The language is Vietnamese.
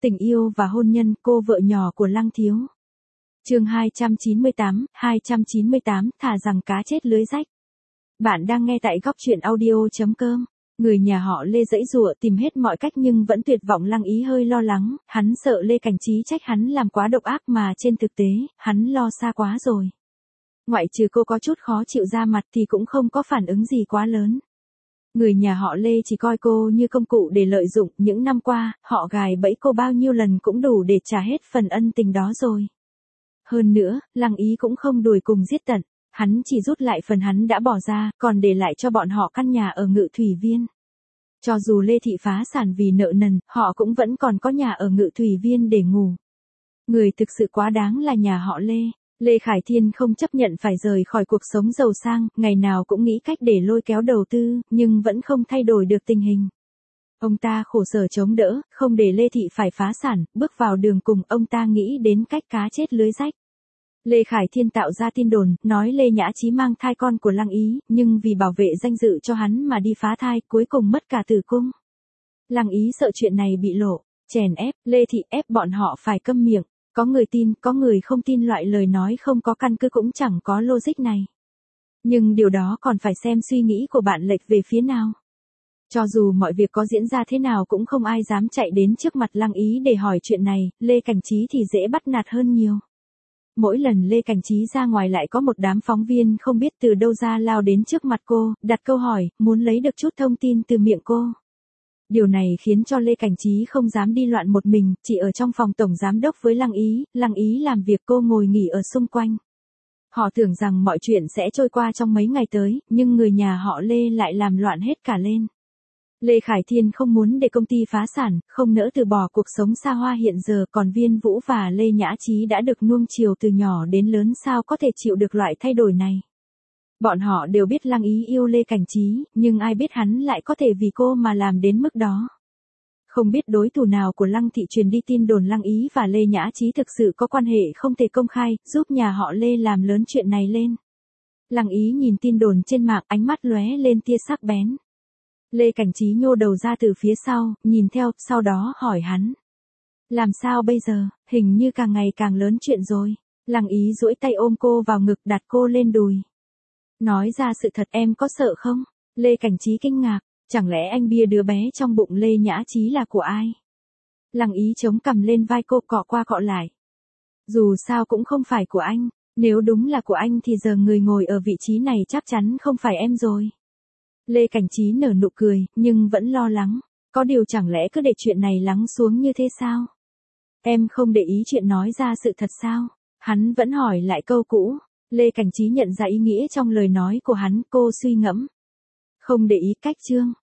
Tình yêu và hôn nhân, cô vợ nhỏ của Lăng Thiếu. Chương 298, thà rằng cá chết lưới rách. Bạn đang nghe tại góc truyện audio.com. Người nhà họ Lê giãy giụa tìm hết mọi cách nhưng vẫn tuyệt vọng. Lăng Ý hơi lo lắng, hắn sợ Lê Cảnh Trí trách hắn làm quá độc ác mà trên thực tế, hắn lo xa quá rồi. Ngoại trừ cô có chút khó chịu ra mặt thì cũng không có phản ứng gì quá lớn. Người nhà họ Lê chỉ coi cô như công cụ để lợi dụng, những năm qua, họ gài bẫy cô bao nhiêu lần cũng đủ để trả hết phần ân tình đó rồi. Hơn nữa, Lăng Ý cũng không đuổi cùng giết tận, hắn chỉ rút lại phần hắn đã bỏ ra, còn để lại cho bọn họ căn nhà ở Ngự Thủy Viên. Cho dù Lê Thị phá sản vì nợ nần, họ cũng vẫn còn có nhà ở Ngự Thủy Viên để ngủ. Người thực sự quá đáng là nhà họ Lê. Lê Khải Thiên không chấp nhận phải rời khỏi cuộc sống giàu sang, ngày nào cũng nghĩ cách để lôi kéo đầu tư, nhưng vẫn không thay đổi được tình hình. Ông ta khổ sở chống đỡ, không để Lê Thị phải phá sản, bước vào đường cùng, ông ta nghĩ đến cách cá chết lưới rách. Lê Khải Thiên tạo ra tin đồn, nói Lê Nhã Chí mang thai con của Lăng Ý, nhưng vì bảo vệ danh dự cho hắn mà đi phá thai, cuối cùng mất cả tử cung. Lăng Ý sợ chuyện này bị lộ, chèn ép, Lê Thị ép bọn họ phải câm miệng. Có người tin, có người không tin, loại lời nói không có căn cứ cũng chẳng có logic này. Nhưng điều đó còn phải xem suy nghĩ của bạn lệch về phía nào. Cho dù mọi việc có diễn ra thế nào cũng không ai dám chạy đến trước mặt Lăng Ý để hỏi chuyện này, Lê Cảnh Trí thì dễ bắt nạt hơn nhiều. Mỗi lần Lê Cảnh Trí ra ngoài lại có một đám phóng viên không biết từ đâu ra lao đến trước mặt cô, đặt câu hỏi, muốn lấy được chút thông tin từ miệng cô. Điều này khiến cho Lê Cảnh Trí không dám đi loạn một mình, chỉ ở trong phòng tổng giám đốc với Lăng Ý làm việc, cô ngồi nghỉ ở xung quanh. Họ tưởng rằng mọi chuyện sẽ trôi qua trong mấy ngày tới, nhưng người nhà họ Lê lại làm loạn hết cả lên. Lê Khải Thiên không muốn để công ty phá sản, không nỡ từ bỏ cuộc sống xa hoa hiện giờ, còn Viên Vũ và Lê Nhã Chí đã được nuông chiều từ nhỏ đến lớn, sao có thể chịu được loại thay đổi này. Bọn họ đều biết Lăng Ý yêu Lê Cảnh Trí, nhưng ai biết hắn lại có thể vì cô mà làm đến mức đó. Không biết đối thủ nào của Lăng Thị truyền đi tin đồn Lăng Ý và Lê Nhã Chí thực sự có quan hệ không thể công khai, giúp nhà họ Lê làm lớn chuyện này lên. Lăng Ý nhìn tin đồn trên mạng, ánh mắt lóe lên tia sắc bén. Lê Cảnh Trí nhô đầu ra từ phía sau, nhìn theo, sau đó hỏi hắn. Làm sao bây giờ, hình như càng ngày càng lớn chuyện rồi. Lăng Ý duỗi tay ôm cô vào ngực, đặt cô lên đùi. Nói ra sự thật, em có sợ không? Lê Cảnh Trí kinh ngạc, chẳng lẽ anh bia đứa bé trong bụng Lê Nhã Chí là của ai? Lăng Ý chống cằm lên vai cô, cọ qua cọ lại. Dù sao cũng không phải của anh, nếu đúng là của anh thì giờ người ngồi ở vị trí này chắc chắn không phải em rồi. Lê Cảnh Trí nở nụ cười, nhưng vẫn lo lắng. Có điều chẳng lẽ cứ để chuyện này lắng xuống như thế sao? Em không để ý chuyện nói ra sự thật sao? Hắn vẫn hỏi lại câu cũ. Lê Cảnh Trí nhận ra ý nghĩa trong lời nói của hắn, cô suy ngẫm. Không để ý, cách chương.